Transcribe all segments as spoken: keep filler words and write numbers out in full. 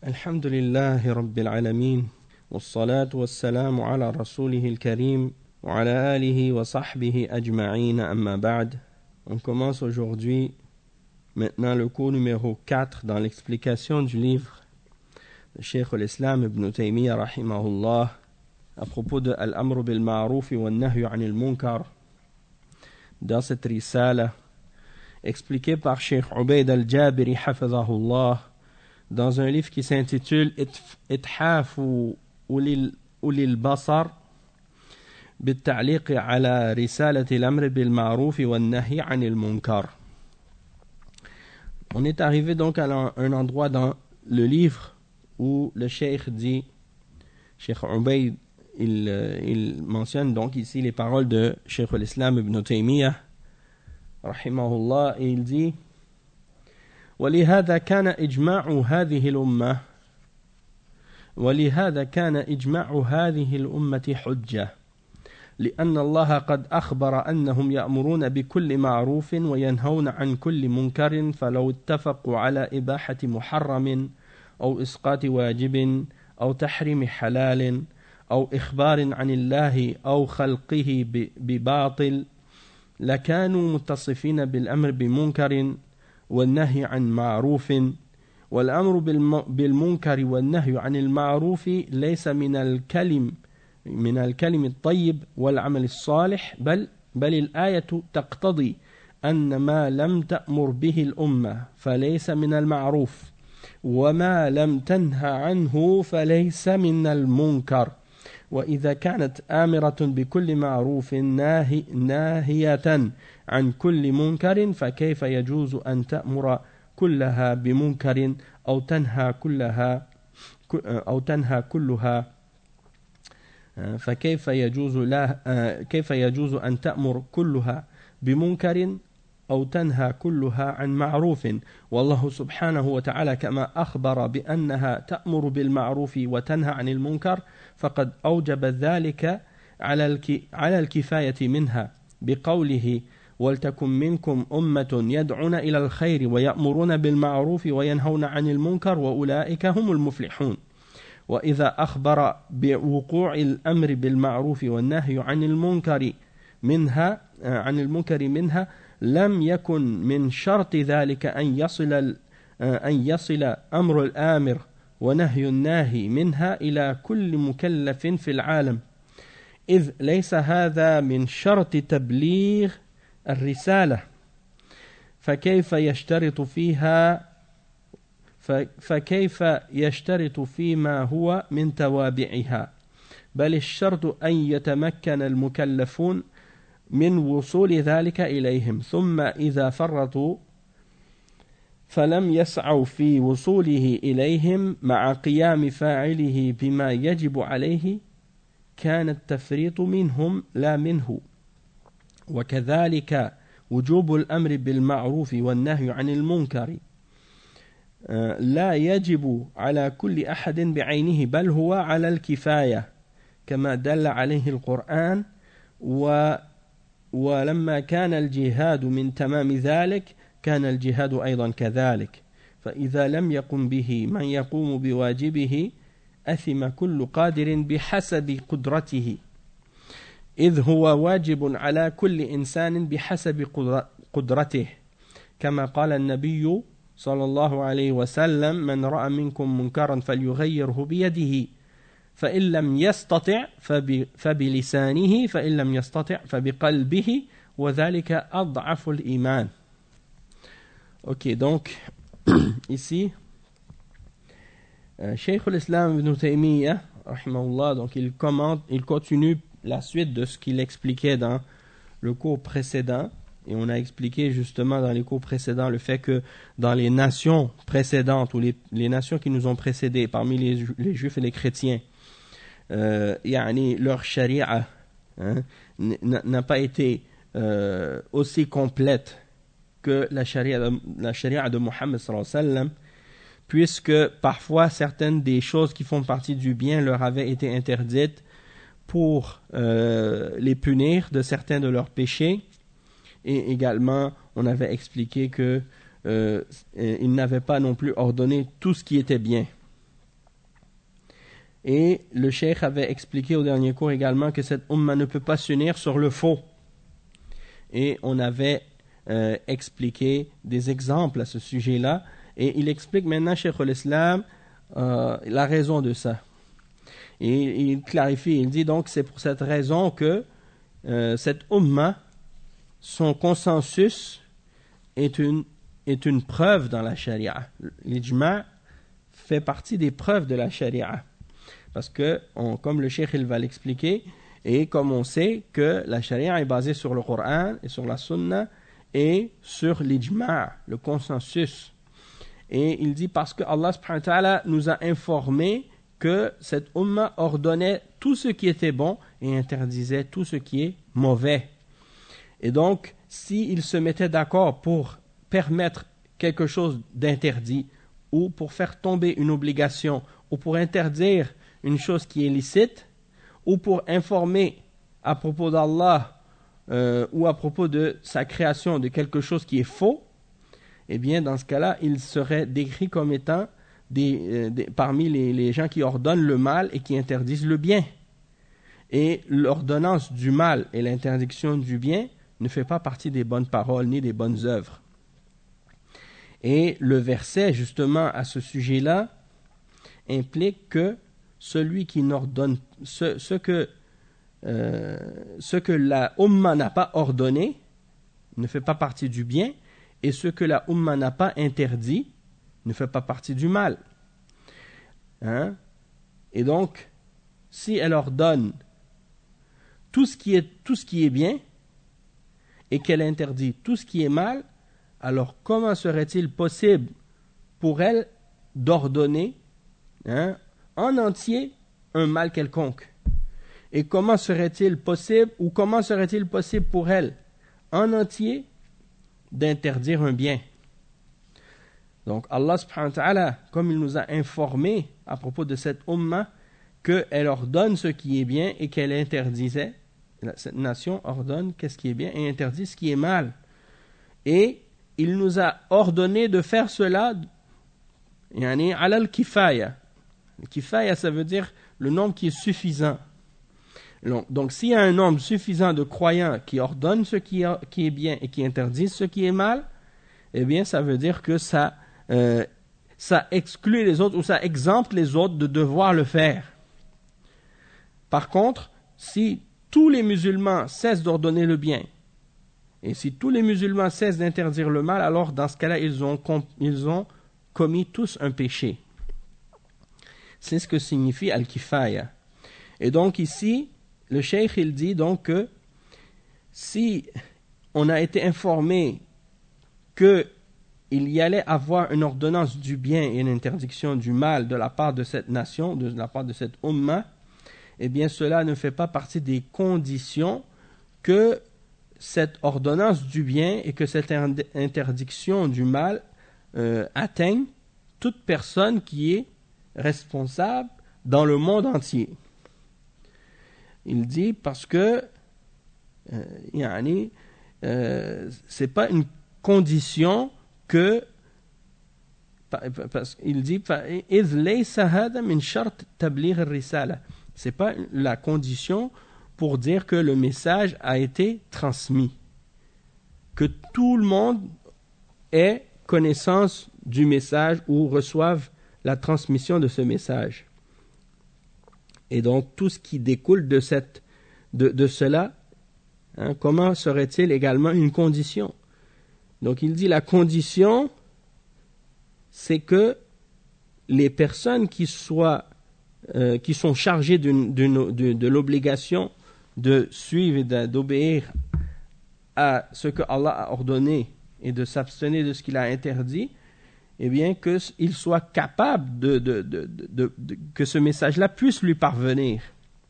الحمد لله رب العالمين والصلاة والسلام على رسوله الكريم وعلى آله وصحبه أجمعين أما بعد. On commence aujourd'hui maintenant le cours numéro quatre dans l'explication du livre de Cheikh al-Islam Ibn Taymiyyah rahimahullah à propos de Al-Amr bil-Ma'ruf wa An-Nahy 'anil Munkar, dans cette risala expliquée par Cheikh Ubayd al-Jabiri hafizahullah dans un livre qui s'intitule Ithaf Ulil Basar بالتعليق على رسالة الأمر بالمعروف والنهي عن المنكر. On est arrivé donc à un endroit dans le livre où le cheikh dit, Cheikh Ubayd, il, il mentionne donc ici les paroles de Cheikh al-Islam Ibn Taymiyyah rahimahullah, et il dit: ولهذا كان إجماع هذه الأمة ولهذا كان إجماع هذه الأمة حجة، لأن الله قد أخبر أنهم يأمرون بكل معروف وينهون عن كل منكر، فلو اتفقوا على إباحة محرم أو إسقاط واجب أو تحريم حلال أو إخبار عن الله أو خلقه بباطل لكانوا متصفين بالأمر بمنكر والنهي عن معروف. والأمر بالمنكر والنهي عن المعروف ليس من الكلم من الكلم الطيب والعمل الصالح، بل بل الآية تقتضي أن ما لم تأمر به الأمة فليس من المعروف، وما لم تنهى عنه فليس من المنكر. وإذا كانت آمرة بكل معروف ناهي ناهية عن كل منكر، فكيف يجوز أن تأمر كلها بمنكر أو تنهى كلها أو تنهى كلها فكيف يجوز لا كيف يجوز أن تأمر كلها بمنكر أو تنهى كلها عن معروف؟ والله سبحانه وتعالى كما أخبر بأنها تأمر بالمعروف وتنهى عن المنكر فقد أوجب ذلك على على الكفاية منها بقوله: ولتكن منكم أمة يدعون إلى الخير ويأمرون بالمعروف وينهون عن المنكر وأولئك هم المفلحون. وإذا أخبر بوقوع الأمر بالمعروف والنهي عن المنكر منها عن المنكر منها لم يكن من شرط ذلك أن يصل أن يصل أمر الآمر ونهي الناهي منها إلى كل مكلف في العالم، إذ ليس هذا من شرط تبليغ الرسالة، فكيف يشترط فيها فكيف يشترط فيما هو من توابعها؟ بل الشرط أن يتمكن المكلفون من وصول ذلك إليهم، ثم إذا فرطوا فلم يسعوا في وصوله إليهم مع قيام فاعله بما يجب عليه كان التفريط منهم لا منه. وكذلك وجوب الأمر بالمعروف والنهي عن المنكر لا يجب على كل أحد بعينه، بل هو على الكفاية كما دل عليه القرآن. و ولما كان الجهاد من تمام ذلك كان الجهاد أيضا كذلك، فإذا لم يقم به من يقوم بواجبه أثم كل قادر بحسب قدرته، إذ هو واجب على كل إنسان بحسب قدرته، كما قال النبي صلى الله عليه وسلم: من رأى منكم منكرا فليغيره بيده، فإن لم يستطع فبلسانه، فإن لم يستطع فبقلبه، وذلك أضعف الإيمان. Ok, donc ici euh, Cheikh al-Islam Ibn Taymiyyah rahimahullah, donc il commente, il continue la suite de ce qu'il expliquait dans le cours précédent. Et on a expliqué justement dans les cours précédents le fait que dans les nations précédentes ou les, les nations qui nous ont précédés, parmi les, les juifs et les chrétiens, euh, yani leur charia hein, n'a pas été euh, aussi complète que la charia de, la charia de Mohammed sallallahu alayhi wa sallam, puisque parfois certaines des choses qui font partie du bien leur avaient été interdites pour euh, les punir de certains de leurs péchés. Et également, on avait expliqué que euh, il n'avait pas non plus ordonné tout ce qui était bien. Et le cheikh avait expliqué au dernier cours également que cette umma ne peut pas s'unir sur le faux. Et on avait euh, expliqué des exemples à ce sujet-là. Et il explique maintenant, Cheikh al-Islam, euh, la raison de ça. Et il clarifie, il dit donc c'est pour cette raison que euh, cette umma, son consensus est une, est une preuve dans la charia. L'ijma' fait partie des preuves de la charia. Parce que, on, comme le cheikh il va l'expliquer, et comme on sait que la charia est basée sur le Coran et sur la sunna et sur l'ijma', le consensus. Et il dit parce que Allah subhanahu wa ta'ala nous a informé que cette umma ordonnait tout ce qui était bon et interdisait tout ce qui est mauvais. Et donc, s'ils se mettaient d'accord pour permettre quelque chose d'interdit ou pour faire tomber une obligation ou pour interdire une chose qui est licite ou pour informer à propos d'Allah euh, ou à propos de sa création de quelque chose qui est faux, eh bien, dans ce cas-là, ils seraient décrits comme étant Des, euh, des, parmi les, les gens qui ordonnent le mal et qui interdisent le bien. Et l'ordonnance du mal et l'interdiction du bien ne fait pas partie des bonnes paroles ni des bonnes œuvres. Et le verset, justement, à ce sujet-là, implique que celui qui n'ordonne ce, ce, que, euh, ce que la umma n'a pas ordonné ne fait pas partie du bien, et ce que la umma n'a pas interdit ne fait pas partie du mal. Hein? Et donc, si elle ordonne tout ce qui est, tout ce qui est bien et qu'elle interdit tout ce qui est mal, alors comment serait-il possible pour elle d'ordonner hein, en entier un mal quelconque? Et comment serait-il possible, ou comment serait-il possible pour elle en entier d'interdire un bien? Donc Allah subhanahu wa ta'ala, comme il nous a informé à propos de cette umma, qu'elle ordonne ce qui est bien et qu'elle interdisait, cette nation ordonne qu'est-ce qui est bien et interdit ce qui est mal. Et il nous a ordonné de faire cela, yani ala al-kifaya. Kifaya, ça veut dire le nombre qui est suffisant. Donc, donc s'il y a un nombre suffisant de croyants qui ordonnent ce qui est, qui est bien et qui interdisent ce qui est mal, eh bien ça veut dire que ça Euh, ça exclut les autres ou ça exempte les autres de devoir le faire. Par contre, si tous les musulmans cessent d'ordonner le bien et si tous les musulmans cessent d'interdire le mal, alors dans ce cas-là, ils ont, ils ont commis tous un péché. C'est ce que signifie al-kifaya. Et donc ici, le cheikh il dit donc que si on a été informé que il y allait avoir une ordonnance du bien et une interdiction du mal de la part de cette nation, de la part de cette umma, eh bien cela ne fait pas partie des conditions que cette ordonnance du bien et que cette interdiction du mal euh, atteignent toute personne qui est responsable dans le monde entier. Il dit parce que euh, yani, euh, c'est pas une condition que parce qu'il dit c'est pas la condition pour dire que le message a été transmis, que tout le monde ait connaissance du message ou reçoive la transmission de ce message. Et donc tout ce qui découle de cette de, de cela, hein, comment serait-il également une condition? Donc il dit la condition, c'est que les personnes qui soient, euh, qui sont chargées d'une, d'une, de, de l'obligation de suivre et de, d'obéir à ce que Allah a ordonné et de s'abstenir de ce qu'il a interdit, eh bien qu'ils soient capables de, de, de, de, de, de que ce message-là puisse lui parvenir.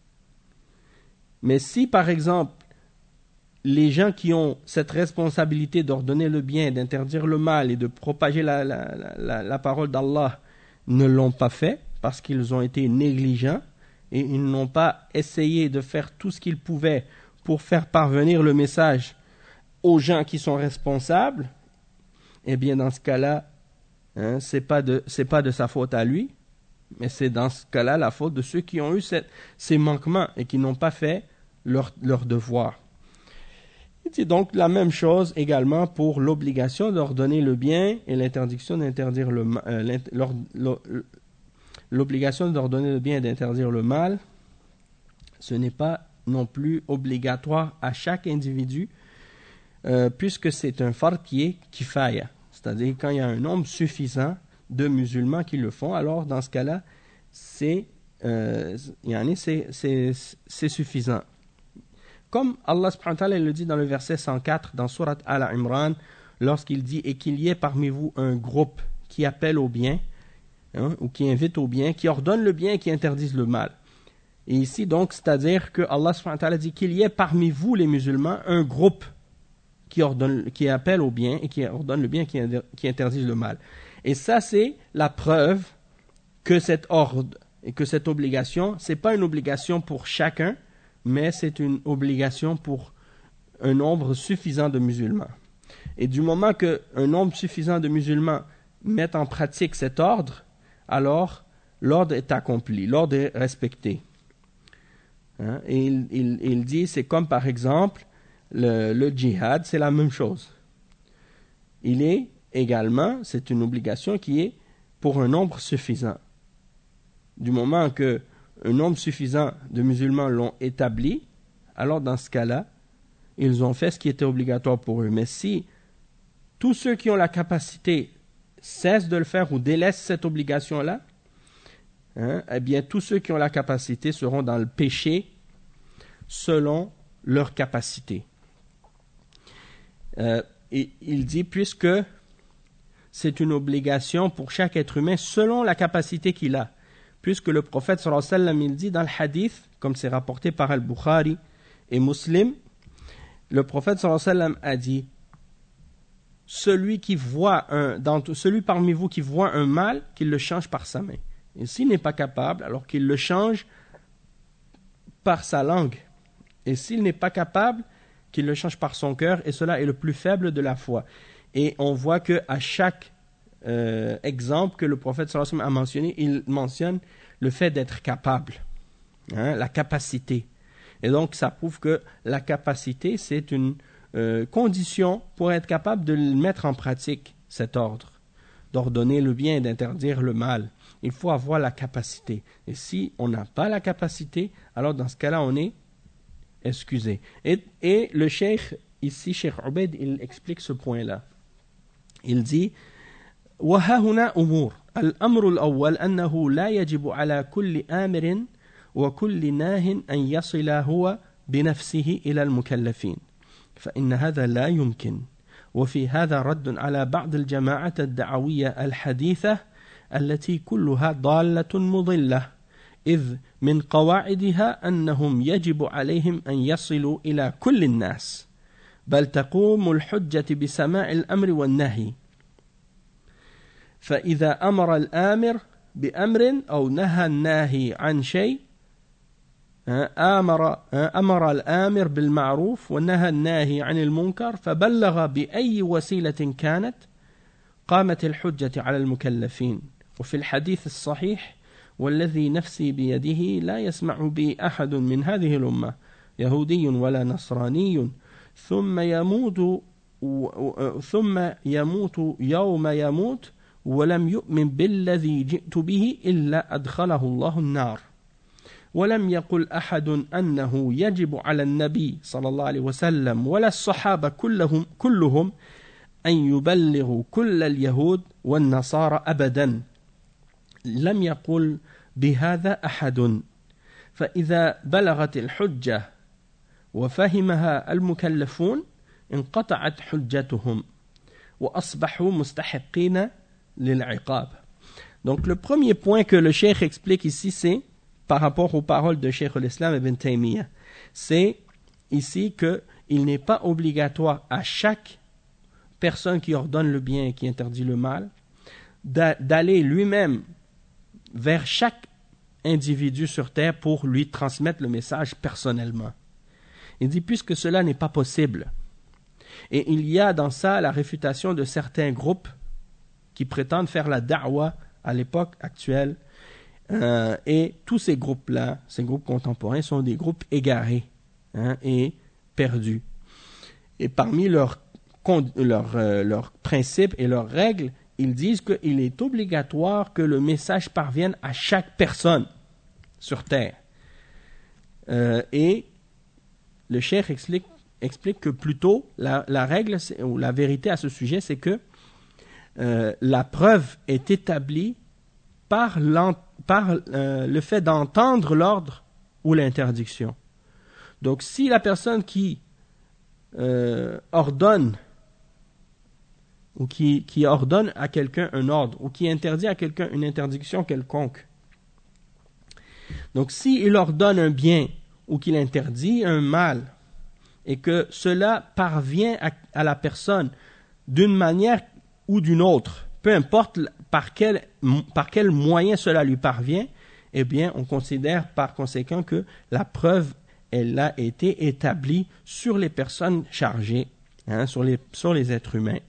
Mais si par exemple les gens qui ont cette responsabilité d'ordonner le bien, d'interdire le mal et de propager la, la, la, la parole d'Allah ne l'ont pas fait parce qu'ils ont été négligents et ils n'ont pas essayé de faire tout ce qu'ils pouvaient pour faire parvenir le message aux gens qui sont responsables, eh bien dans ce cas-là, hein, c'est pas de, c'est pas de sa faute à lui, Mais c'est dans ce cas-là la faute de ceux qui ont eu cette, ces manquements et qui n'ont pas fait leur, leur devoir. C'est donc la même chose également pour l'obligation d'ordonner le bien et l'interdiction d'interdire le mal. Euh, l'obligation d'ordonner le bien et d'interdire le mal, ce n'est pas non plus obligatoire à chaque individu, euh, puisque c'est un fard qui est kifaya, c'est-à-dire quand il y a un nombre suffisant de musulmans qui le font, alors dans ce cas-là, c'est, euh, c'est, c'est, c'est suffisant. Comme Allah subhanahu wa ta'ala le dit dans le verset cent quatre dans Surat Al-Imran, lorsqu'il dit « Et qu'il y ait parmi vous un groupe qui appelle au bien, hein, ou qui invite au bien, qui ordonne le bien et qui interdise le mal. » Et ici donc, c'est-à-dire que Allah subhanahu wa ta'ala dit qu'il y ait parmi vous les musulmans un groupe qui, ordonne, qui appelle au bien et qui ordonne le bien et qui, qui interdise le mal. Et ça, c'est la preuve que cet ordre et que cette obligation, ce n'est pas une obligation pour chacun, mais c'est une obligation pour un nombre suffisant de musulmans. Et du moment qu'un nombre suffisant de musulmans met en pratique cet ordre, alors l'ordre est accompli, l'ordre est respecté. Hein? Et il, il, il dit, c'est comme par exemple le, le djihad, c'est la même chose. Il est également, c'est une obligation qui est pour un nombre suffisant. Du moment que un nombre suffisant de musulmans l'ont établi, alors dans ce cas-là, ils ont fait ce qui était obligatoire pour eux. Mais si tous ceux qui ont la capacité cessent de le faire ou délaissent cette obligation-là, hein, eh bien tous ceux qui ont la capacité seront dans le péché selon leur capacité. Euh, et il dit, puisque c'est une obligation pour chaque être humain selon la capacité qu'il a. Puisque le prophète sallallahu alayhi wa sallam, il dit dans le hadith, comme c'est rapporté par Al-Bukhari et Muslim, le prophète sallallahu alayhi wa sallam a dit, celui qui voit un, dans, celui parmi vous qui voit un mal, qu'il le change par sa main. Et s'il n'est pas capable, alors qu'il le change par sa langue. Et s'il n'est pas capable, qu'il le change par son cœur, et cela est le plus faible de la foi. Et on voit qu'à chaque euh, exemple que le prophète sallallahu alayhi wa sallam a mentionné, il mentionne le fait d'être capable, hein, la capacité. Et donc ça prouve que la capacité, c'est une euh, condition pour être capable de mettre en pratique cet ordre, d'ordonner le bien et d'interdire le mal. Il faut avoir la capacité. Et si on n'a pas la capacité, alors dans ce cas-là, on est excusé. Et, et le cheikh, ici, Cheikh Ubaid, il explique ce point-là. Il dit وَهَا هُنَا أُمُورٌ الأمر الأول أنه لا يجب على كل آمر وكل ناه أن يصل هو بنفسه إلى المكلفين فإن هذا لا يمكن وفي هذا رد على بعض الجماعة الدعوية الحديثة التي كلها ضالة مضلة إذ من قواعدها أنهم يجب عليهم أن يصلوا إلى كل الناس بل تقوم الحجة بسماع الأمر والنهي فإذا أمر الآمر بأمر أو نهى الناهي عن شيء أمر, أمر الآمر بالمعروف ونهى الناهي عن المنكر فبلغ بأي وسيلة كانت قامت الحجة على المكلفين وفي الحديث الصحيح والذي نفسي بيده لا يسمع بي أحد من هذه الأمة يهودي ولا نصراني ثم يموت ثم يموت يوم يموت ولم يؤمن بالذي جئت به إلا أدخله الله النار ولم يقل أحد أنه يجب على النبي صلى الله عليه وسلم ولا الصحابة كلهم كلهم أن يبلغوا كل اليهود والنصارى أبدا لم يقل بهذا أحد فإذا بلغت الحجة وفهمها المكلفون انقطعت حجتهم وأصبحوا مستحقين للعقاب. Donc le premier point que le cheikh explique ici, c'est par rapport aux paroles de Cheikh al-Islam Ibn Taymiyyah, c'est ici qu'il n'est pas obligatoire à chaque personne qui ordonne le bien et qui interdit le mal d'aller lui-même vers chaque individu sur terre pour lui transmettre le message personnellement. Il dit puisque cela n'est pas possible. Et il y a dans ça la réfutation de certains groupes qui prétendent faire la da'wa à l'époque actuelle Euh, et tous ces groupes-là, ces groupes contemporains, sont des groupes égarés, hein, et perdus. Et parmi leurs, leurs, euh, leurs principes et leurs règles, ils disent qu'il est obligatoire que le message parvienne à chaque personne sur Terre. Euh, et le cheikh explique, explique que plutôt la, la règle ou la vérité à ce sujet, c'est que euh, la preuve est établie par, par euh, le fait d'entendre l'ordre ou l'interdiction. Donc si la personne qui euh, ordonne ou qui, qui ordonne à quelqu'un un ordre ou qui interdit à quelqu'un une interdiction quelconque, donc s'il ordonne un bien ou qu'il interdit un mal et que cela parvient à, à la personne d'une manière ou d'une autre, peu importe par quel, par quel moyen cela lui parvient, eh bien on considère par conséquent que la preuve elle a été établie sur les personnes chargées, hein, sur les, sur les êtres humains.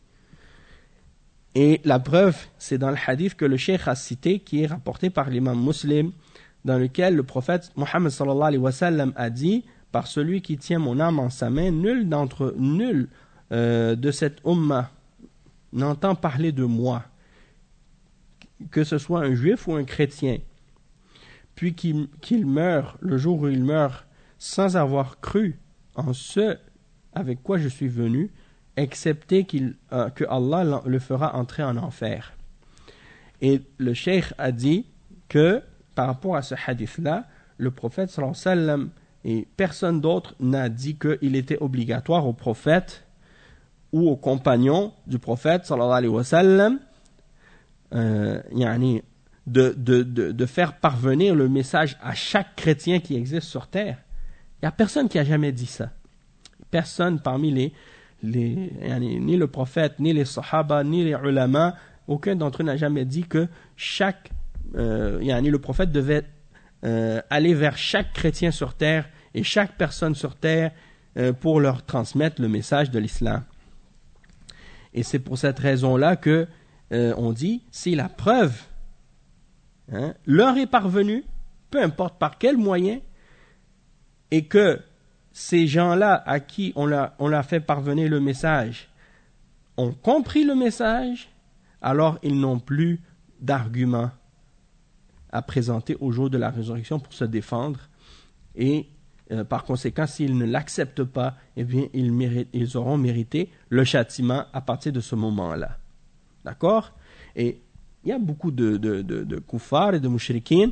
Et la preuve, c'est dans le hadith que le cheikh a cité, qui est rapporté par l'imam Muslim, dans lequel le prophète Mohammed sallallahu alayhi wa sallam a dit: par celui qui tient mon âme en sa main, nul d'entre nul euh, de cette umma n'entend parler de moi, que ce soit un juif ou un chrétien, puis qu'il, qu'il meure le jour où il meurt sans avoir cru en ce avec quoi je suis venu, excepté qu'il, euh, que Allah le fera entrer en enfer. Et le cheikh a dit que par rapport à ce hadith-là, le prophète sallallahu alayhi wa sallam et personne d'autre n'a dit qu'il était obligatoire au prophète ou aux compagnons du prophète sallallahu alayhi wa sallam euh, yani, de, de, de, de faire parvenir le message à chaque chrétien qui existe sur terre. Il n'y a personne qui a jamais dit ça. Personne parmi les, les yani, ni le prophète, ni les sahaba, ni les ulama, aucun d'entre eux n'a jamais dit que chaque euh, yani, le prophète devait euh, aller vers chaque chrétien sur terre et chaque personne sur terre euh, pour leur transmettre le message de l'islam. Et c'est pour cette raison-là que euh, on dit, si la preuve hein, leur est parvenue, peu importe par quel moyen, et que ces gens-là à qui on l'a, on l'a fait parvenir le message ont compris le message, alors ils n'ont plus d'arguments à présenter au jour de la résurrection pour se défendre. Et euh, par conséquent, s'ils ne l'acceptent pas, eh bien, ils, méritent, ils auront mérité le châtiment à partir de ce moment-là. D'accord? Et il y a beaucoup de, de, de, de kuffars et de mushrikines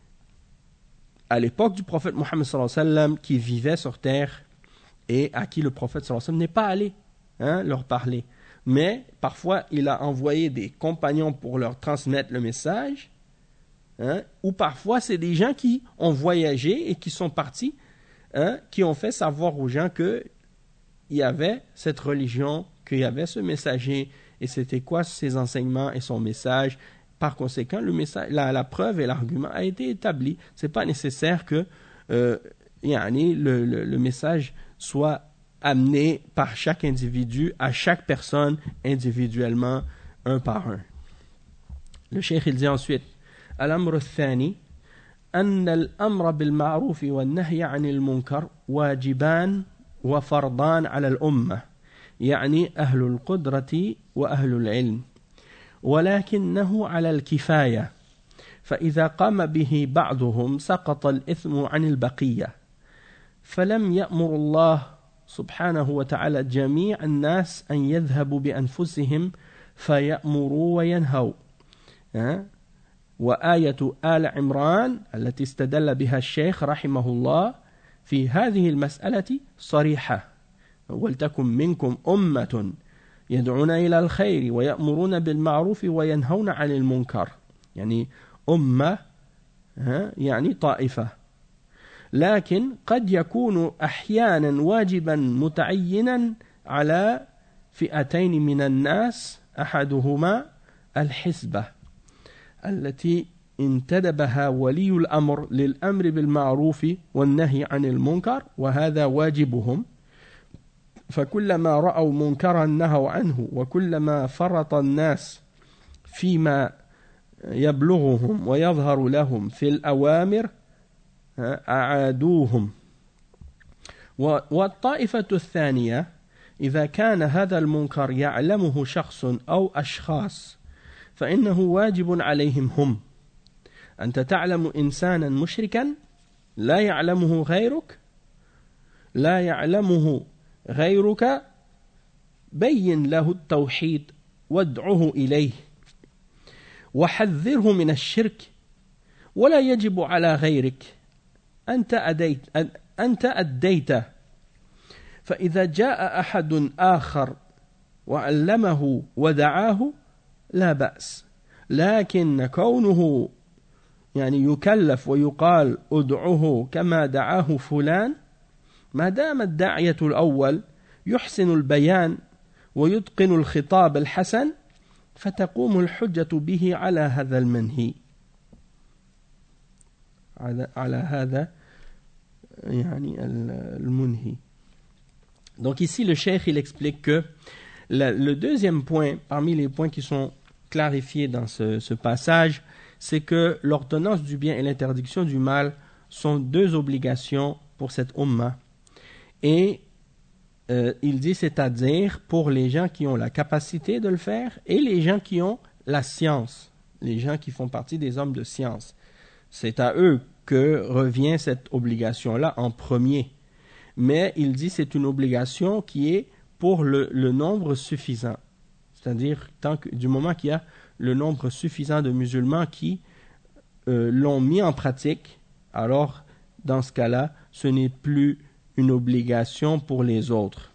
à l'époque du prophète Mohammed sallallahu alayhi wa sallam qui vivaient sur terre et à qui le prophète sallallahu alayhi wa sallam n'est pas allé hein, leur parler. Mais parfois, il a envoyé des compagnons pour leur transmettre le message. Hein, ou parfois, c'est des gens qui ont voyagé et qui sont partis, hein, qui ont fait savoir aux gens qu'il y avait cette religion, qu'il y avait ce messager, et c'était quoi ses enseignements et son message. Par conséquent, le message, la, la preuve et l'argument a été établi. Ce n'est pas nécessaire que euh, yani, le, le, le message soit amené par chaque individu, à chaque personne individuellement, un par un. Le cheikh il dit ensuite: الأمر الثاني أن الأمر بالمعروف والنهي عن المنكر واجبان وفرضان على الأمة، يعني أهل القدرة وأهل العلم، ولكنه على الكفاية، فإذا قام به بعضهم سقط الإثم عن البقية، فلم يأمر الله سبحانه وتعالى جميع الناس أن يذهبوا بأنفسهم فيأمروا وينهوا. وآية آل عمران التي استدل بها الشيخ رحمه الله في هذه المسألة صريحة: ولتكن منكم أمة يدعون إلى الخير ويأمرون بالمعروف وينهون عن المنكر، يعني أمة يعني طائفة. لكن قد يكون أحيانا واجبا متعينا على فئتين من الناس، أحدهما الحسبة التي انتدبها ولي الأمر للأمر بالمعروف والنهي عن المنكر، وهذا واجبهم، فكلما رأوا منكرا نهوا عنه، وكلما فرط الناس فيما يبلغهم ويظهر لهم في الأوامر أعادوهم. والطائفة الثانية إذا كان هذا المنكر يعلمه شخص أو أشخاص فإنه واجب عليهم هم. أنت تعلم إنسانا مشركا لا يعلمه غيرك لا يعلمه غيرك بين له التوحيد وادعه إليه وحذره من الشرك، ولا يجب على غيرك. أنت أديت أنت أديت. فإذا جاء أحد آخر وعلمه ودعاه لا بأس، لكن كونه يعني يكلف ويقال ادعه كما دعاه فلان، ما دام الداعية الأول يحسن البيان ويتقن الخطاب الحسن فتقوم الحجة به على هذا المنهي، على هذا يعني المنهي. Donc ici le cheikh il explique que le, le deuxième point parmi les points qui sont clarifiés dans ce, ce passage, c'est que l'ordonnance du bien et l'interdiction du mal sont deux obligations pour cette umma. Et euh, il dit c'est-à-dire pour les gens qui ont la capacité de le faire et les gens qui ont la science, les gens qui font partie des hommes de science. C'est à eux que revient cette obligation-là en premier. Mais il dit c'est une obligation qui est pour le, le nombre suffisant. C'est-à-dire tant que, du moment qu'il y a le nombre suffisant de musulmans qui euh, l'ont mis en pratique, alors dans ce cas-là, ce n'est plus une obligation pour les autres.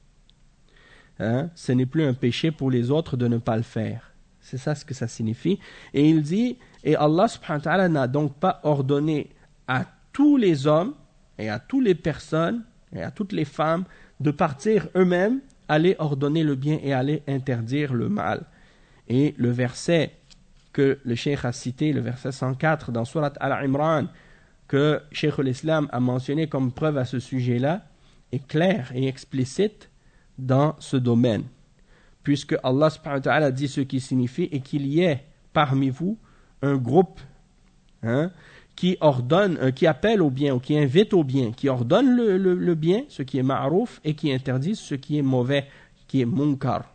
Hein? Ce n'est plus un péché pour les autres de ne pas le faire. C'est ça ce que ça signifie. Et il dit, et Allah subhanahu wa ta'ala n'a donc pas ordonné à tous les hommes et à toutes les personnes et à toutes les femmes de partir eux-mêmes, aller ordonner le bien et aller interdire le mal. Et le verset que le cheikh a cité, le verset cent quatre dans Surat Al-Imran, que Cheikh l'Islam a mentionné comme preuve à ce sujet-là, est clair et explicite dans ce domaine. Puisque Allah subhanahu wa ta'ala dit ce qui signifie et qu'il y ait parmi vous un groupe hein, qui ordonne, euh, qui appelle au bien ou qui invite au bien, qui ordonne le, le, le bien, ce qui est ma'rouf, et qui interdit ce qui est mauvais, qui est munkar.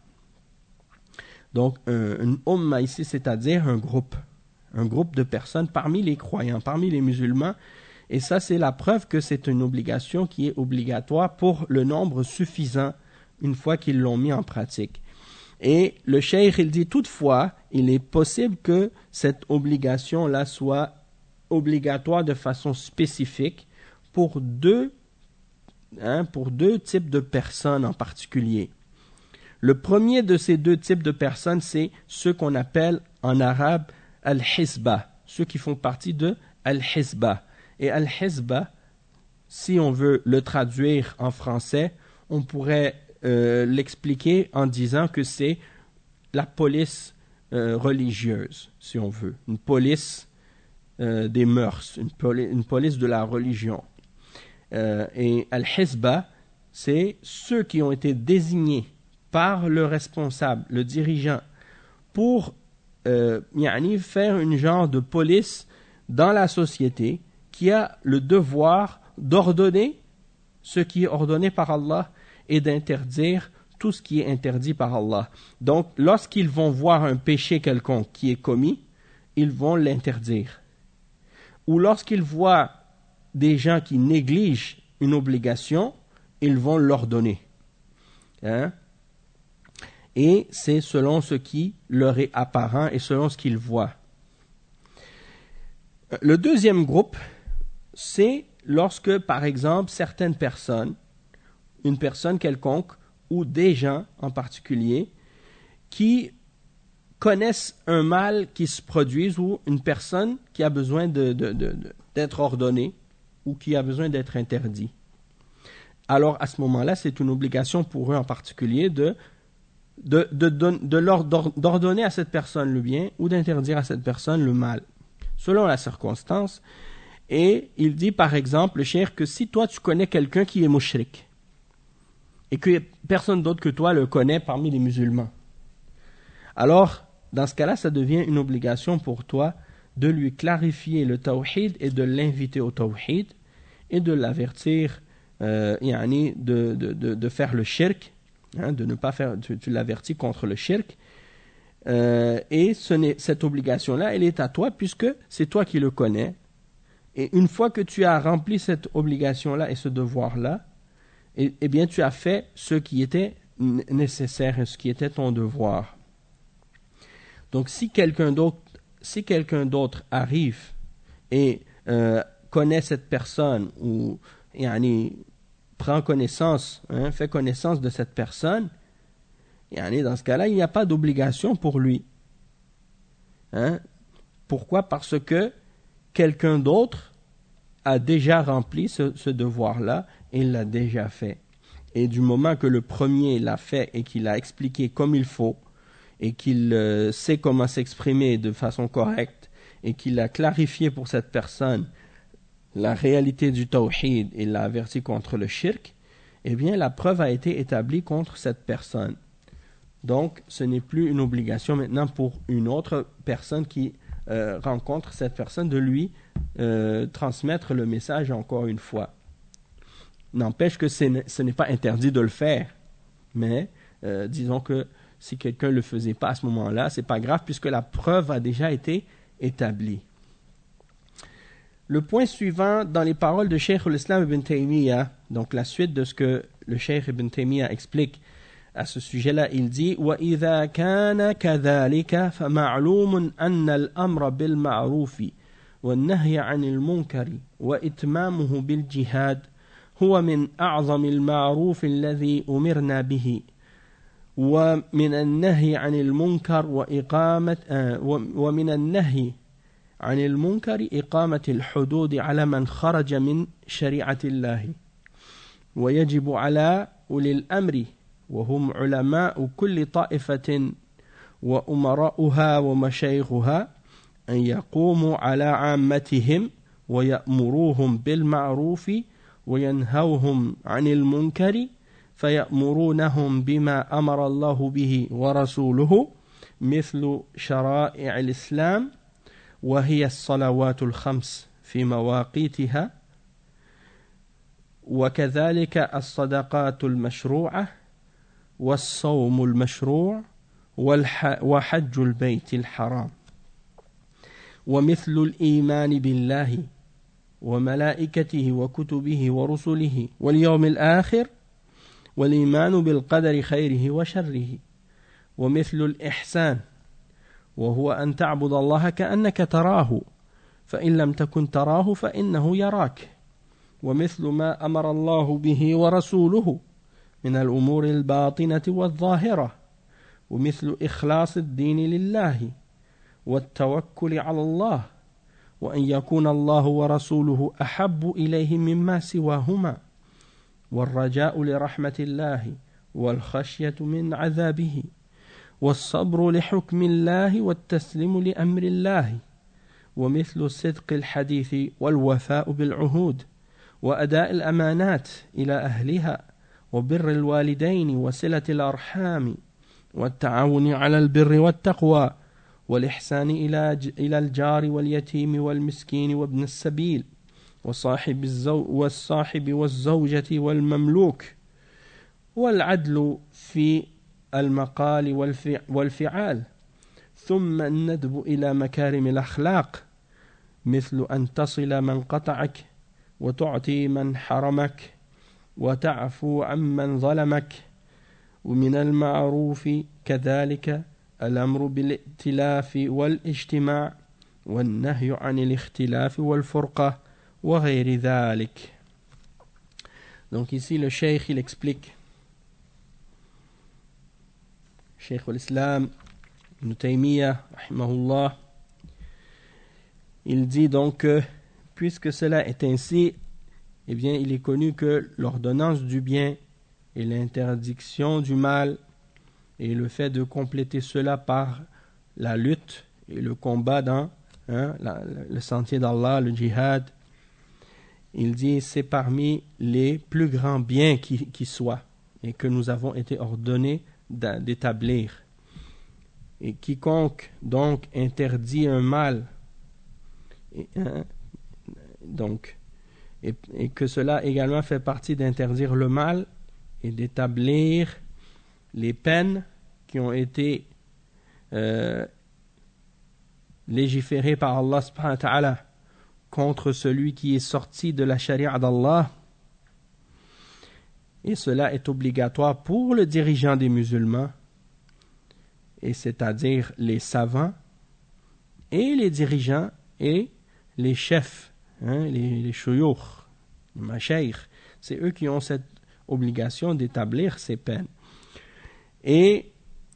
Donc, un, une umma ici, c'est-à-dire un groupe, un groupe de personnes parmi les croyants, parmi les musulmans, et ça, c'est la preuve que c'est une obligation qui est obligatoire pour le nombre suffisant une fois qu'ils l'ont mis en pratique. Et le cheikh, il dit toutefois, il est possible que cette obligation-là soit obligatoire de façon spécifique pour deux, hein, pour deux types de personnes en particulier. Le premier de ces deux types de personnes, c'est ceux qu'on appelle en arabe al-hizba, ceux qui font partie de al-hizba. Et al-hizba, si on veut le traduire en français, on pourrait euh, l'expliquer en disant que c'est la police euh, religieuse, si on veut, une police euh, des mœurs, une, poli- une police de la religion. Euh, et al-hizba, c'est ceux qui ont été désignés par le responsable, le dirigeant, pour euh, yani faire une genre de police dans la société qui a le devoir d'ordonner ce qui est ordonné par Allah et d'interdire tout ce qui est interdit par Allah. Donc, lorsqu'ils vont voir un péché quelconque qui est commis, ils vont l'interdire. Ou lorsqu'ils voient des gens qui négligent une obligation, ils vont l'ordonner. Hein? Et c'est selon ce qui leur est apparent et selon ce qu'ils voient. Le deuxième groupe, c'est lorsque, par exemple, certaines personnes, une personne quelconque ou des gens en particulier, qui connaissent un mal qui se produise ou une personne qui a besoin de, de, de, de, d'être ordonnée ou qui a besoin d'être interdit. Alors, à ce moment-là, c'est une obligation pour eux en particulier de De, de, de, de leur, d'ordonner à cette personne le bien ou d'interdire à cette personne le mal, selon la circonstance. Et il dit par exemple, le cheikh, que si toi tu connais quelqu'un qui est mushrik et que personne d'autre que toi le connaît parmi les musulmans, alors dans ce cas-là, ça devient une obligation pour toi de lui clarifier le tawhid et de l'inviter au tawhid et de l'avertir, euh, yani de, de, de, de faire le shirk, hein, de ne pas faire, tu, tu l'avertis contre le shirk. Euh, et ce n'est, cette obligation-là, elle est à toi puisque c'est toi qui le connais. Et une fois que tu as rempli cette obligation-là et ce devoir-là, eh, eh bien tu as fait ce qui était nécessaire et ce qui était ton devoir. Donc si quelqu'un d'autre, si quelqu'un d'autre arrive et euh, connaît cette personne ou yani, prend connaissance, hein, fait connaissance de cette personne, yani, dans ce cas-là, il n'y a pas d'obligation pour lui. Hein? Pourquoi? Parce que quelqu'un d'autre a déjà rempli ce, ce devoir-là et il l'a déjà fait. Et du moment que le premier l'a fait et qu'il a expliqué comme il faut et qu'il euh, sait comment s'exprimer de façon correcte et qu'il a clarifié pour cette personne la réalité du tawhid et l'a averti contre le shirk, eh bien la preuve a été établie contre cette personne. Donc, ce n'est plus une obligation maintenant pour une autre personne qui euh, rencontre cette personne de lui euh, transmettre le message encore une fois. N'empêche que ce n'est, ce n'est pas interdit de le faire. Mais euh, disons que si quelqu'un ne le faisait pas à ce moment-là, ce n'est pas grave puisque la preuve a déjà été établie. Le point suivant dans les paroles de Cheikh al-Islam ibn Taymiyyah, donc la suite de ce que le Cheikh ibn Taymiyyah explique à ce sujet-là, il dit وَإِذَا كَانَ كَذَلِكَ فَمَعْلُومٌ أَنَّ الْأَمْرَ بِالْمَعْرُوفِ وَالنَّهْيَ عَنِ الْمُنْكَرِ وَإِتْمَامُهُ بِالْجِهَادِ هو من أعظم المعروف الذي أمرنا به ومن النهي عن المنكر وإقامة ومن النهي عن المنكر إقامة الحدود على من خرج من شريعة الله ويجب على أولي الأمر وهم علماء كل طائفة وأمراؤها ومشايخها أن يقوموا على عامتهم ويأمروهم بالمعروف وينهوهم عن المنكر فيأمرونهم بما أمر الله به ورسوله مثل شرائع الإسلام وهي الصلوات الخمس في مواقيتها وكذلك الصدقات المشروعة والصوم المشروع وحج البيت الحرام ومثل الإيمان بالله وملائكته وكتبه ورسله واليوم الآخر والإيمان بالقدر خيره وشره ومثل الإحسان وهو أن تعبد الله كأنك تراه فإن لم تكن تراه فإنه يراك ومثل ما أمر الله به ورسوله من الأمور الباطنة والظاهرة ومثل إخلاص الدين لله والتوكل على الله وأن يكون الله ورسوله أحب إليه مما سواهما والرجاء لرحمة الله والخشية من عذابه والصبر لحكم الله والتسليم لأمر الله ومثل صدق الحديث والوفاء بالعهود وأداء الأمانات إلى أهلها وبر الوالدين وصلة الأرحام والتعاون على البر والتقوى والإحسان إلى إلى الجار واليتيم والمسكين وابن السبيل وصاحب الزو والصاحب والزوجة والمملوك والعدل في المقال والفعال ثم الندب إلى مكارم الأخلاق مثل أن تصل من قطعك وتعطي من حرمك وتعفو عمن ظلمك ومن المعروف كذلك الأمر بالائتلاف والاجتماع والنهي عن الاختلاف والفرقة وغير ذلك. Donc ici le cheikh il explique, Cheikh al-Islam Ibn Taymiyyah rahimahullah, il dit donc que puisque cela est ainsi, eh bien il est connu que l'ordonnance du bien et l'interdiction du mal et le fait de compléter cela par la lutte et le combat dans hein, la, le sentier d'Allah, le djihad, il dit c'est parmi les plus grands biens qui, qui soient et que nous avons été ordonnés d'établir. Et quiconque donc interdit un mal, et, hein, donc, et, et que cela également fait partie d'interdire le mal et d'établir les peines qui ont été euh, légiférées par Allah subhanahu wa ta'ala contre celui qui est sorti de la charia d'Allah. Et cela est obligatoire pour le dirigeant des musulmans, et c'est-à-dire les savants et les dirigeants et les chefs, hein, les, les shuyukh, les mashaykh. C'est eux qui ont cette obligation d'établir ces peines. Et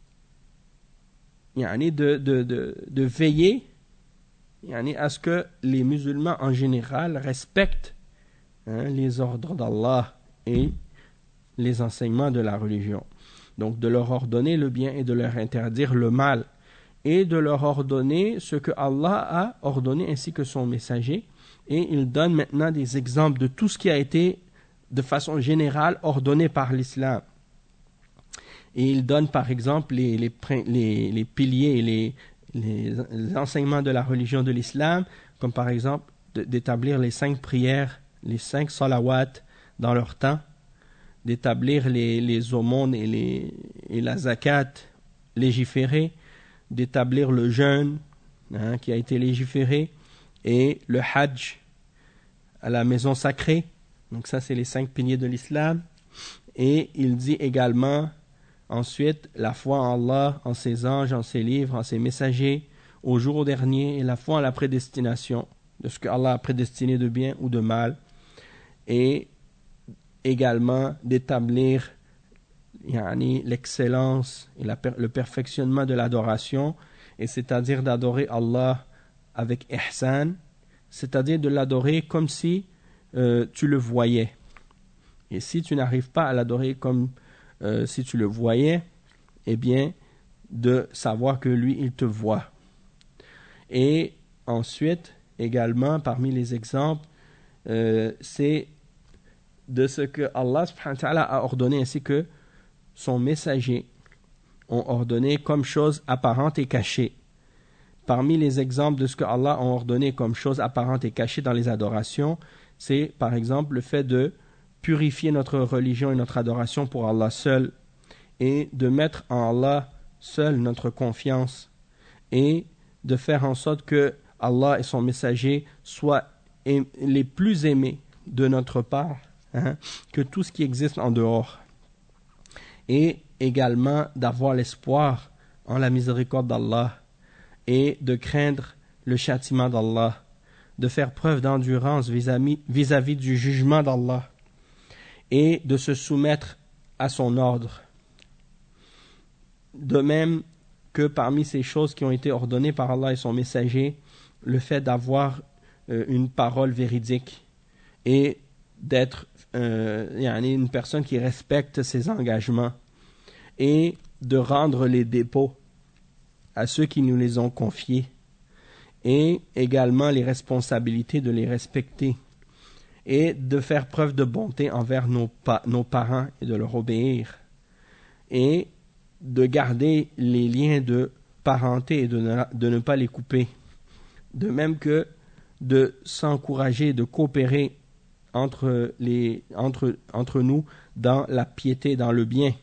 yani, de, de, de, de veiller yani, à ce que les musulmans en général respectent hein, les ordres d'Allah et les enseignements de la religion. Donc de leur ordonner le bien et de leur interdire le mal, et de leur ordonner ce que Allah a ordonné ainsi que son messager. Et il donne maintenant des exemples de tout ce qui a été de façon générale ordonné par l'islam. Et il donne par exemple les, les, les, les piliers et les, les, les enseignements de la religion de l'islam, comme par exemple de, d'établir les cinq prières, les cinq salawats dans leur temps, d'établir les, les aumônes et, les, et la zakat légiférée, d'établir le jeûne hein, qui a été légiféré, et le hajj à la maison sacrée. Donc ça, c'est les cinq piliers de l'islam. Et il dit également, ensuite, la foi en Allah, en ses anges, en ses livres, en ses messagers, au jour dernier, et la foi en la prédestination, de ce que Allah a prédestiné de bien ou de mal. Et également d'établir yani, l'excellence et la, le perfectionnement de l'adoration, et c'est-à-dire d'adorer Allah avec ihsan, c'est-à-dire de l'adorer comme si euh, tu le voyais. Et si tu n'arrives pas à l'adorer comme euh, si tu le voyais, eh bien, de savoir que lui, il te voit. Et ensuite, également, parmi les exemples, euh, c'est de ce que Allah subhanahu wa ta'ala a ordonné ainsi que son messager ont ordonné comme chose apparente et cachée. Parmi les exemples de ce que Allah a ordonné comme chose apparente et cachée dans les adorations, c'est par exemple le fait de purifier notre religion et notre adoration pour Allah seul, et de mettre en Allah seul notre confiance, et de faire en sorte que Allah et son messager soient les plus aimés de notre part hein, que tout ce qui existe en dehors, et également d'avoir l'espoir en la miséricorde d'Allah et de craindre le châtiment d'Allah, de faire preuve d'endurance vis-à-vis, vis-à-vis du jugement d'Allah et de se soumettre à son ordre. De même que parmi ces choses qui ont été ordonnées par Allah et son messager, le fait d'avoir euh, une parole véridique et d'être euh, yani une personne qui respecte ses engagements et de rendre les dépôts à ceux qui nous les ont confiés, et également les responsabilités de les respecter, et de faire preuve de bonté envers nos, pa- nos parents et de leur obéir, et de garder les liens de parenté et de ne, de ne pas les couper, de même que de s'encourager, de coopérer entre, les, entre, entre nous dans la piété, dans le bien,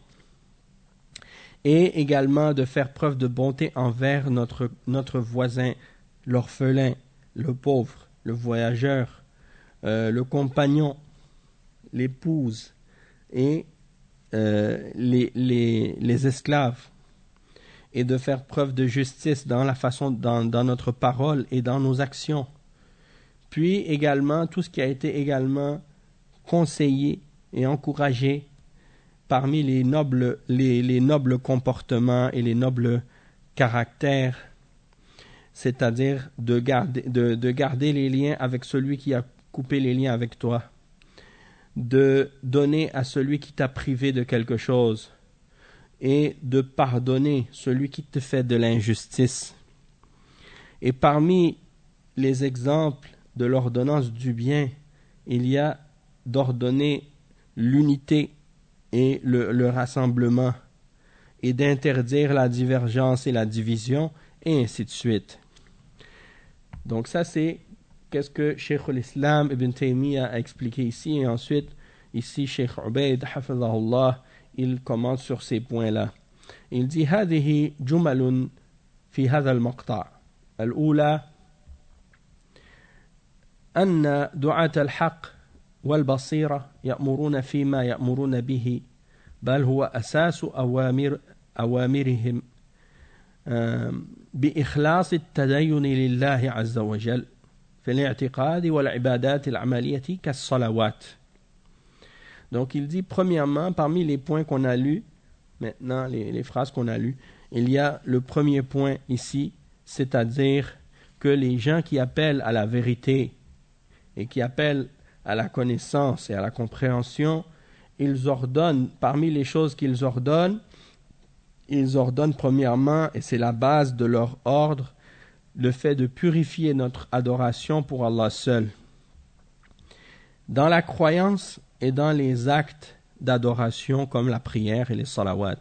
et également de faire preuve de bonté envers notre, notre voisin, l'orphelin, le pauvre, le voyageur, euh, le compagnon, l'épouse et euh, les, les, les esclaves, et de faire preuve de justice dans la façon, dans, dans notre parole et dans nos actions. Puis également tout ce qui a été également conseillé et encouragé parmi les nobles, les, les nobles comportements et les nobles caractères, c'est-à-dire de garder, de, de garder les liens avec celui qui a coupé les liens avec toi, de donner à celui qui t'a privé de quelque chose et de pardonner celui qui te fait de l'injustice. Et parmi les exemples de l'ordonnance du bien, il y a d'ordonner l'unité et le, le rassemblement, et d'interdire la divergence et la division, et ainsi de suite. Donc ça c'est qu'est-ce que Cheikh al-Islam Ibn Taymiyyah a expliqué ici, et ensuite ici Cheikh Ubaid hafidhahullah il commente sur ces points-là. Il dit هذه جمل في هذا المقطع. الأولى أن دعاة الحق والبصيرة يأمرون فيما يأمرون به بل هو أساس أوامر أوامرهم بإخلاص التدين لله عز وجل في الاعتقاد والعبادات العملية كالصلوات. Donc il dit premièrement, parmi les points qu'on a lus, maintenant les, les phrases qu'on a lues, il y a le premier point ici, c'est-à-dire que les gens qui appellent à la vérité et qui appellent à la connaissance et à la compréhension, ils ordonnent, parmi les choses qu'ils ordonnent, ils ordonnent premièrement, et c'est la base de leur ordre, le fait de purifier notre adoration pour Allah seul, dans la croyance et dans les actes d'adoration comme la prière et les salawats.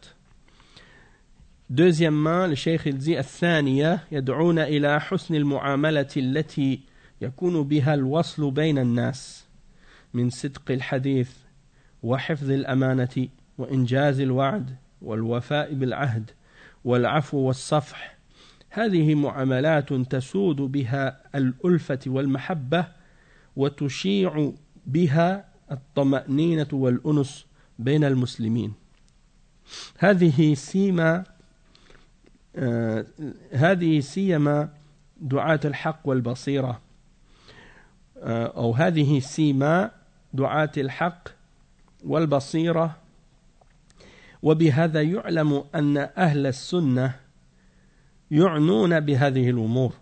Deuxièmement, le cheikh il dit الثانية يدعون إلى حسن المعاملة التي يكون بها الوصل بين الناس من صدق الحديث وحفظ الأمانة وإنجاز الوعد والوفاء بالعهد والعفو والصفح. هذه معاملات تسود بها الألفة والمحبة وتشيع بها الطمأنينة والأنس بين المسلمين. هذه سيما آه هذه سيما دعاة الحق والبصيرة آه أو هذه سيما دعاة الحق والبصيرة. وبهذا يعلم أن أهل السنة يعنون بهذه الأمور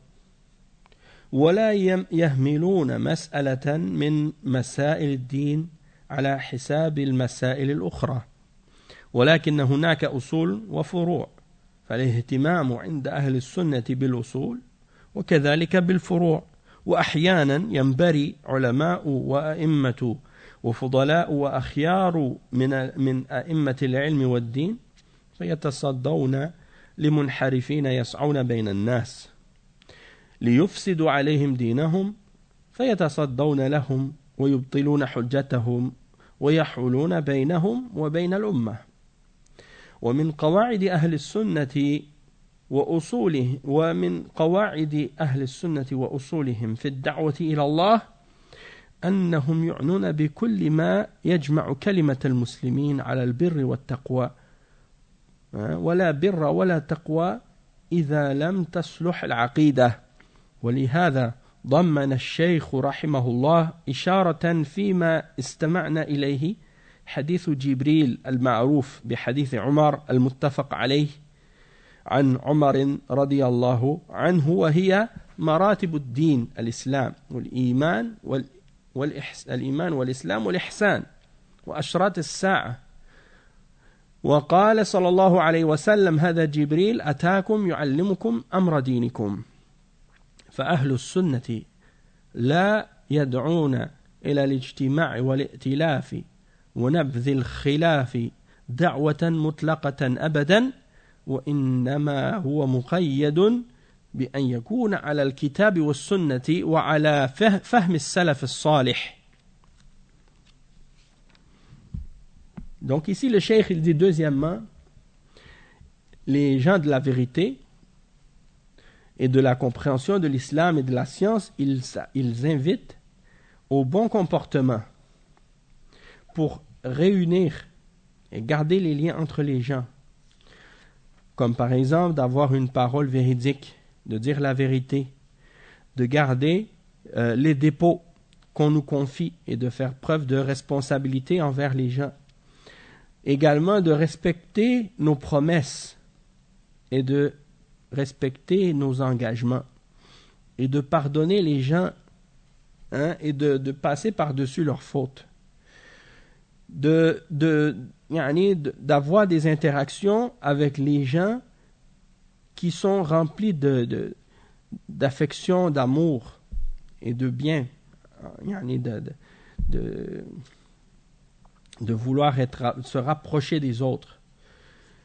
ولا يهملون مسألة من مسائل الدين على حساب المسائل الأخرى، ولكن هناك أصول وفروع، فالاهتمام عند أهل السنة بالأصول وكذلك بالفروع. وأحيانا ينبري علماء وأئمة وفضلاء وأخيار من من أئمة العلم والدين فيتصدون لمنحرفين يسعون بين الناس ليفسدوا عليهم دينهم فيتصدون لهم ويبطلون حجتهم ويحولون بينهم وبين الأمة. ومن قواعد أهل السنة وأصوله ومن قواعد أهل السنة وأصولهم في الدعوة إلى الله أنهم يعنون بكل ما يجمع كلمة المسلمين على البر والتقوى، ولا بر ولا تقوى إذا لم تصلح العقيدة. ولهذا ضمن الشيخ رحمه الله إشارة فيما استمعنا إليه حديث جبريل المعروف بحديث عمر المتفق عليه عن عمر رضي الله عنه، وهي مراتب الدين الإسلام والإيمان والإحس... الإيمان والإسلام والإحسان وأشراط الساعة. وقال صلى الله عليه وسلم هذا جبريل أتاكم يعلمكم أمر دينكم. فأهل السنة لا يدعون إلى الاجتماع والائتلاف ونبذ الخلاف دعوة مطلقة أبدا، وإنما هو مقيد بأن يكون على الكتاب والسنة وعلى فهم السلف الصالح. Donc ici le cheikh il dit deuxièmement, les gens de la vérité et de la compréhension de l'islam et de la science, ils, ils invitent au bon comportement pour réunir et garder les liens entre les gens, comme par exemple d'avoir une parole véridique, de dire la vérité, de garder euh, les dépôts qu'on nous confie et de faire preuve de responsabilité envers les gens. Également de respecter nos promesses et de respecter nos engagements et de pardonner les gens, hein, et de, de passer par-dessus leurs fautes. De, de, yani, de, d'avoir des interactions avec les gens qui sont remplis de, de, d'affection, d'amour et de bien, yani de, de, de, de vouloir être, se rapprocher des autres.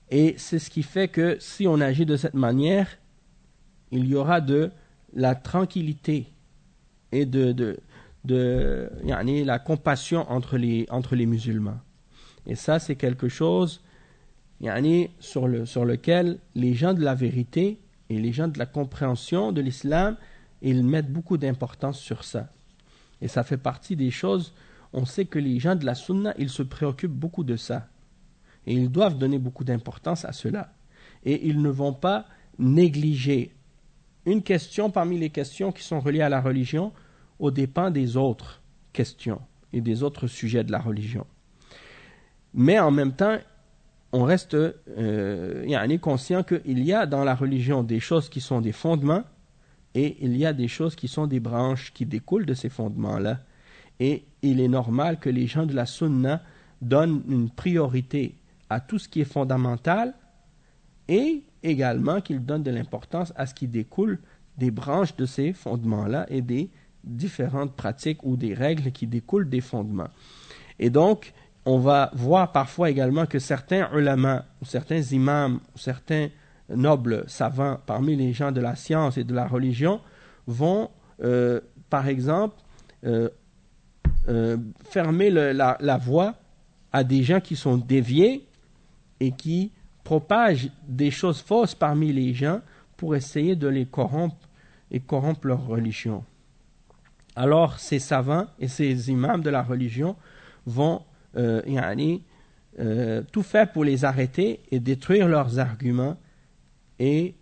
Et c'est ce qui fait que si on agit de cette manière, il y aura de la tranquillité et de, de, de yani, la compassion entre les, entre les musulmans. Et ça, c'est quelque chose yani, sur, le, sur lequel les gens de la vérité et les gens de la compréhension de l'islam, ils mettent beaucoup d'importance sur ça. Et ça fait partie des choses, on sait que les gens de la sunna, ils se préoccupent beaucoup de ça. Et ils doivent donner beaucoup d'importance à cela. Et ils ne vont pas négliger une question parmi les questions qui sont reliées à la religion aux dépens des autres questions et des autres sujets de la religion. Mais en même temps, on reste euh, yani conscient qu'il y a dans la religion des choses qui sont des fondements et il y a des choses qui sont des branches qui découlent de ces fondements-là. Et il est normal que les gens de la sunna donnent une priorité à tout ce qui est fondamental et également qu'ils donnent de l'importance à ce qui découle des branches de ces fondements-là et des différentes pratiques ou des règles qui découlent des fondements. Et donc, on va voir parfois également que certains ulama, ou certains imams, ou certains nobles savants parmi les gens de la science et de la religion vont, euh, par exemple, euh, euh, fermer le, la, la voie à des gens qui sont déviés et qui propagent des choses fausses parmi les gens pour essayer de les corrompre et corrompre leur religion. Alors ces savants et ces imams de la religion vont euh, yani, euh, tout faire pour les arrêter et détruire leurs arguments et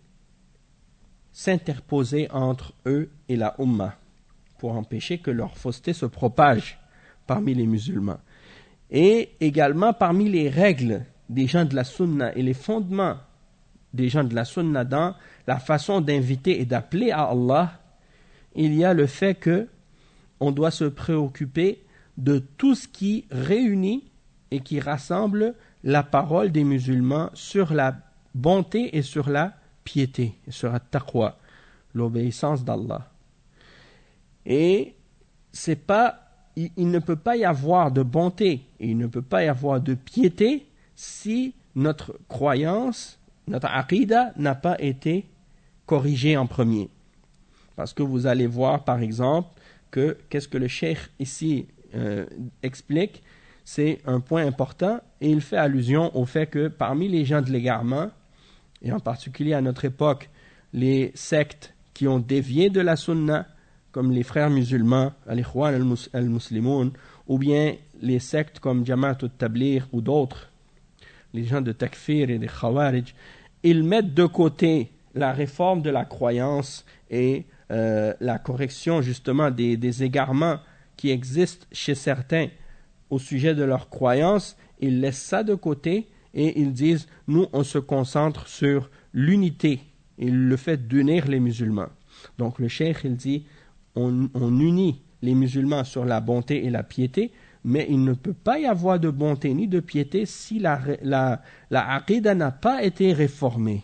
s'interposer entre eux et la Ummah pour empêcher que leur fausseté se propage parmi les musulmans. Et également parmi les règles des gens de la sunna et les fondements des gens de la sunna dans la façon d'inviter et d'appeler à Allah, il y a le fait que on doit se préoccuper de tout ce qui réunit et qui rassemble la parole des musulmans sur la bonté et sur la piété, et sur la taqwa, l'obéissance d'Allah. Et c'est pas, il, il ne peut pas y avoir de bonté et il ne peut pas y avoir de piété si notre croyance, notre aqida n'a pas été corrigée en premier. Parce que vous allez voir par exemple que qu'est-ce que le cheikh ici euh, explique, c'est un point important et il fait allusion au fait que parmi les gens de l'égarement, et en particulier à notre époque, les sectes qui ont dévié de la sunna, comme les frères musulmans, al-Ikhwan al-Muslimoun, ou bien les sectes comme Jamaat al-Tabligh ou d'autres, les gens de Takfir et des Khawarij, ils mettent de côté la réforme de la croyance et euh, la correction justement des, des égarements qui existent chez certains au sujet de leur croyance. Ils laissent ça de côté et ils disent, nous on se concentre sur l'unité et le fait d'unir les musulmans. Donc le cheikh il dit, on, on unit les musulmans sur la bonté et la piété, mais il ne peut pas y avoir de bonté ni de piété si la, la, la aqida n'a pas été réformée.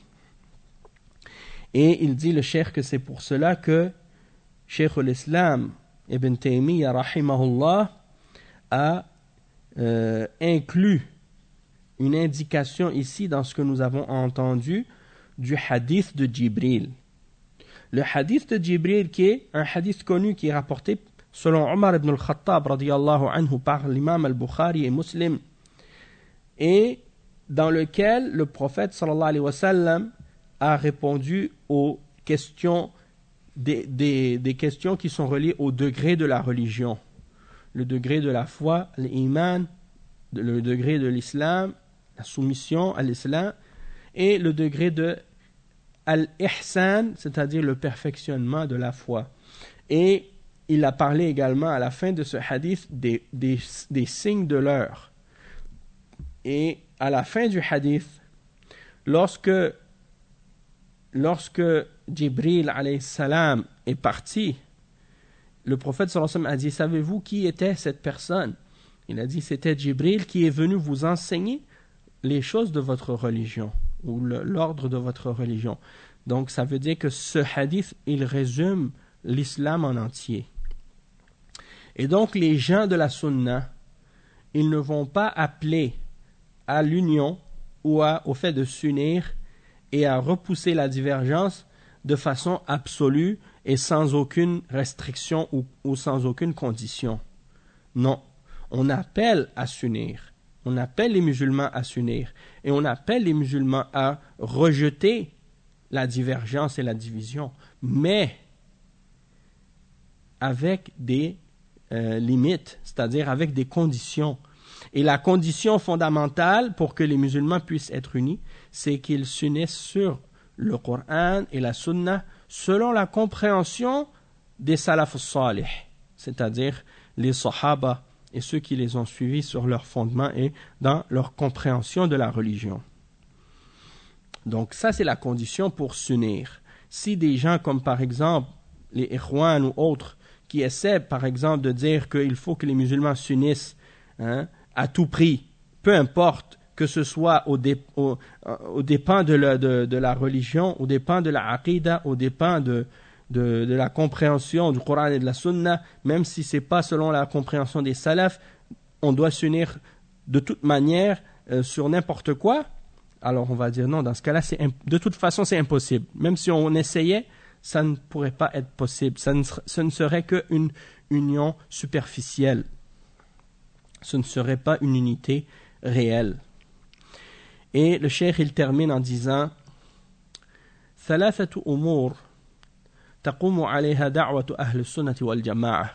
Et il dit le cheikh que c'est pour cela que Cheikh al-Islam Ibn Taymiyyah rahimahullah a euh, inclus une indication ici dans ce que nous avons entendu du hadith de Jibril. Le hadith de Jibril qui est un hadith connu qui est rapporté selon Omar ibn al-Khattab radiyallahu anhu par l'imam al-Bukhari et Muslim, et dans lequel le prophète sallallahu alayhi wa sallam a répondu aux questions des, des, des questions qui sont reliées au degré de la religion, le degré de la foi, l'iman, le degré de l'islam, la soumission à l'islam, et le degré de al-ihsan, c'est-à-dire le perfectionnement de la foi. Et il a parlé également à la fin de ce hadith des, des, des signes de l'heure. Et à la fin du hadith, lorsque, lorsque Jibril alayhi salam est parti, le prophète sallallahu alayhi wa sallam a dit, savez-vous qui était cette personne? Il a dit, c'était Jibril qui est venu vous enseigner les choses de votre religion, ou le, l'ordre de votre religion. Donc ça veut dire que ce hadith, il résume l'islam en entier. Et donc les gens de la sunna, ils ne vont pas appeler à l'union ou à, au fait de s'unir et à repousser la divergence de façon absolue et sans aucune restriction ou, ou sans aucune condition. Non, on appelle à s'unir, on appelle les musulmans à s'unir et on appelle les musulmans à rejeter la divergence et la division, mais avec des euh, limites, c'est-à-dire avec des conditions. Et la condition fondamentale pour que les musulmans puissent être unis, c'est qu'ils s'unissent sur le Coran et la Sunna selon la compréhension des salaf salih, c'est-à-dire les sahaba et ceux qui les ont suivis sur leur fondement et dans leur compréhension de la religion. Donc ça, c'est la condition pour s'unir. Si des gens comme par exemple les Ikhwan ou autres qui essaient par exemple de dire qu'il faut que les musulmans s'unissent hein, à tout prix, peu importe que ce soit au, dé, au, au dépend de la, de, de la religion, au dépend de la aqida, au dépend de, de, de la compréhension du Coran et de la Sunna, même si ce n'est pas selon la compréhension des salafs, on doit s'unir de toute manière euh, sur n'importe quoi. Alors on va dire non, dans ce cas-là, c'est imp- de toute façon c'est impossible. Même si on essayait, ça ne pourrait pas être possible. Ça ne, ser- ce ne serait qu'une union superficielle. Ce ne serait pas une unité réelle. Et le cheikh il termine en disant ثلاثة أمور تقوم عليها دعوة أهل السنة والجماعة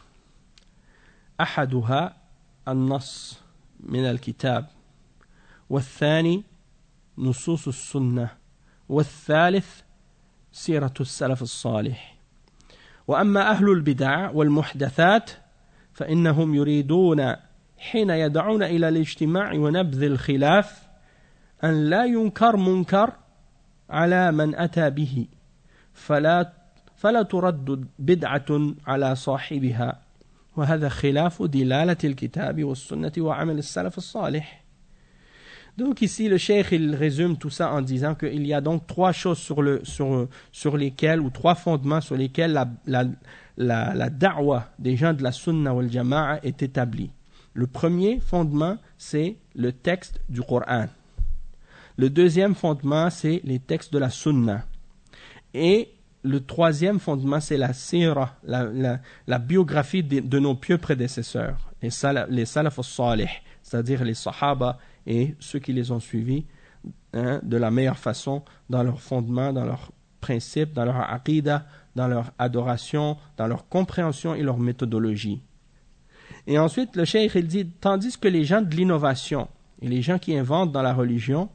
أحدها النص من الكتاب والثاني نصوص السنة والثالث سيرة السلف الصالح وأما أهل البدع والمحدثات فإنهم يريدون حين يدعون إلى الاجتماع ونبذ الخلاف أن لا ينكر منكر على من أتى به فلا فلا ترد بدعة على صاحبها وهذا خلاف دلالة الكتاب والسنة وعمل السلف الصالح. Donc ici le cheikh il résume tout ça en disant qu'il y a donc trois choses sur, le, sur, sur lesquelles ou trois fondements sur lesquels la, la, la, la da'wa des gens de la sunna wal jama'a est établie. Le premier fondement c'est le texte du Coran. Le deuxième fondement, c'est les textes de la sunna. Et le troisième fondement, c'est la sira, la, la, la biographie de, de nos pieux prédécesseurs, les, sal, les salaf al-salih, c'est-à-dire les sahaba et ceux qui les ont suivis hein, de la meilleure façon dans leurs fondements, dans leurs principes, dans leur aqida, dans leur adoration, dans leur compréhension et leur méthodologie. Et ensuite, le cheikh il dit, tandis que les gens de l'innovation et les gens qui inventent dans la religion,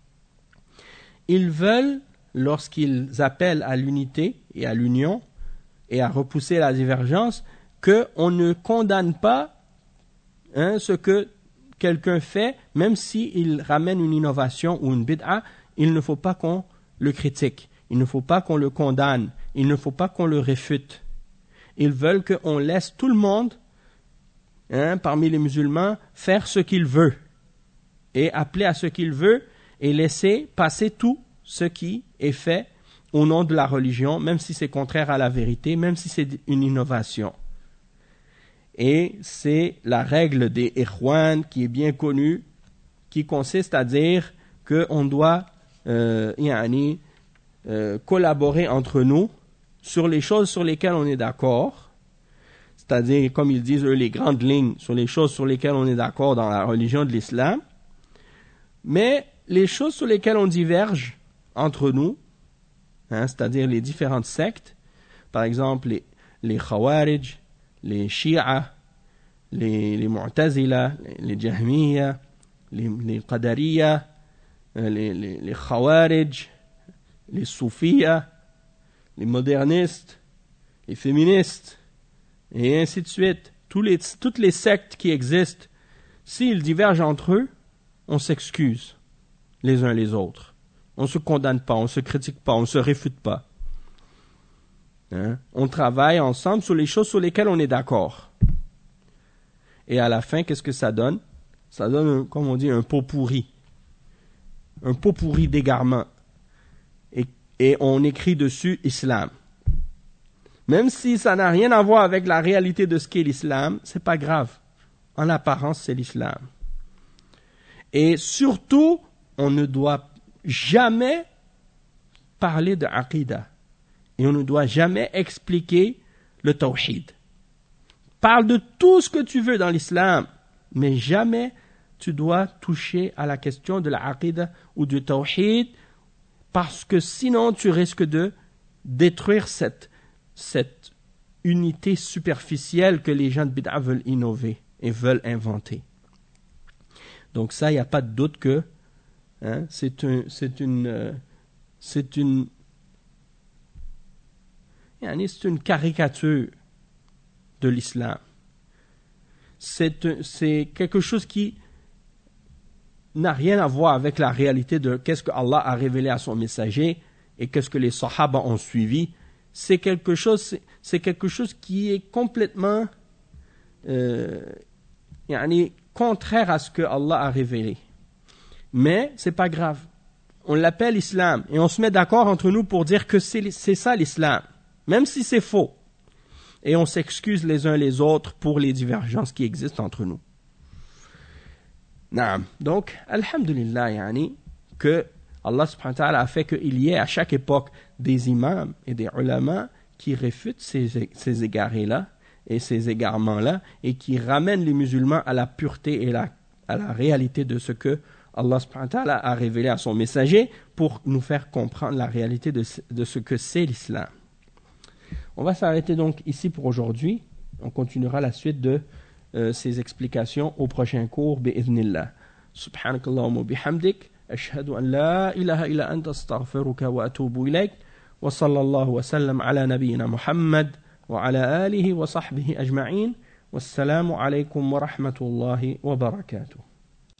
ils veulent, lorsqu'ils appellent à l'unité et à l'union et à repousser la divergence, qu'on ne condamne pas hein, ce que quelqu'un fait, même s'il ramène une innovation ou une bid'a, il ne faut pas qu'on le critique, il ne faut pas qu'on le condamne, il ne faut pas qu'on le réfute. Ils veulent qu'on laisse tout le monde, hein, parmi les musulmans, faire ce qu'il veut et appeler à ce qu'il veut et laisser passer tout ce qui est fait au nom de la religion, même si c'est contraire à la vérité, même si c'est une innovation. Et c'est la règle des Ikhwan qui est bien connue, qui consiste à dire qu'on doit euh, yani, euh, collaborer entre nous sur les choses sur lesquelles on est d'accord, c'est-à-dire, comme ils disent eux, les grandes lignes sur les choses sur lesquelles on est d'accord dans la religion de l'islam, mais les choses sur lesquelles on diverge entre nous, hein, c'est-à-dire les différentes sectes, par exemple les, les Khawarij, les Shia, les, les Mu'tazila, les, les Jahmiya, les, les Qadariya, les, les, les Khawarij, les Soufiya, les modernistes, les féministes, et ainsi de suite. Tous les, toutes les sectes qui existent, s'ils divergent entre eux, on s'excuse les uns les autres. On ne se condamne pas, on ne se critique pas, on ne se réfute pas. Hein? On travaille ensemble sur les choses sur lesquelles on est d'accord. Et à la fin, qu'est-ce que ça donne? Ça donne, un, comme on dit, un pot pourri. Un pot pourri d'égarement. Et, et on écrit dessus Islam. Même si ça n'a rien à voir avec la réalité de ce qu'est l'islam, c'est pas grave. En apparence, c'est l'islam. Et surtout, on ne doit jamais parler de aqidah et on ne doit jamais expliquer le tawhid. Parle de tout ce que tu veux dans l'islam, mais jamais tu dois toucher à la question de la aqidah ou du tawhid, parce que sinon tu risques de détruire cette, cette unité superficielle que les gens de bid'a veulent innover et veulent inventer. Donc ça, il n'y a pas de doute que hein, c'est, un, c'est une... Euh, c'est une c'est une caricature de l'islam. C'est, c'est quelque chose qui n'a rien à voir avec la réalité de qu'est-ce que Allah a révélé à son messager et qu'est-ce que les sahaba ont suivi. C'est quelque chose, c'est, c'est quelque chose qui est complètement euh, contraire à ce que Allah a révélé. Mais c'est pas grave. On l'appelle islam et on se met d'accord entre nous pour dire que c'est, c'est ça l'islam, même si c'est faux. Et on s'excuse les uns les autres pour les divergences qui existent entre nous. Naam. Donc, alhamdulillah, yani, que Allah subhanahu wa ta'ala a fait qu'il y ait à chaque époque des imams et des ulama qui réfutent ces, ces égarés-là et ces égarements-là et qui ramènent les musulmans à la pureté et la, à la réalité de ce que Allah subhanahu wa ta'ala a révélé à son messager pour nous faire comprendre la réalité de, de ce que c'est l'islam. On va s'arrêter donc ici pour aujourd'hui. On continuera la suite de euh, ces explications au prochain cours, bi'idhnillah. Subhanakallahumma bihamdik, ashhadu an la ilaha illa anta astaghfiruka wa atubu ilayk, wa sallallahu wa sallam ala nabiyyina Muhammad wa ala alihi wa sahbihi ajma'in. Wassalamu alaykum wa rahmatullahi wa barakatuh.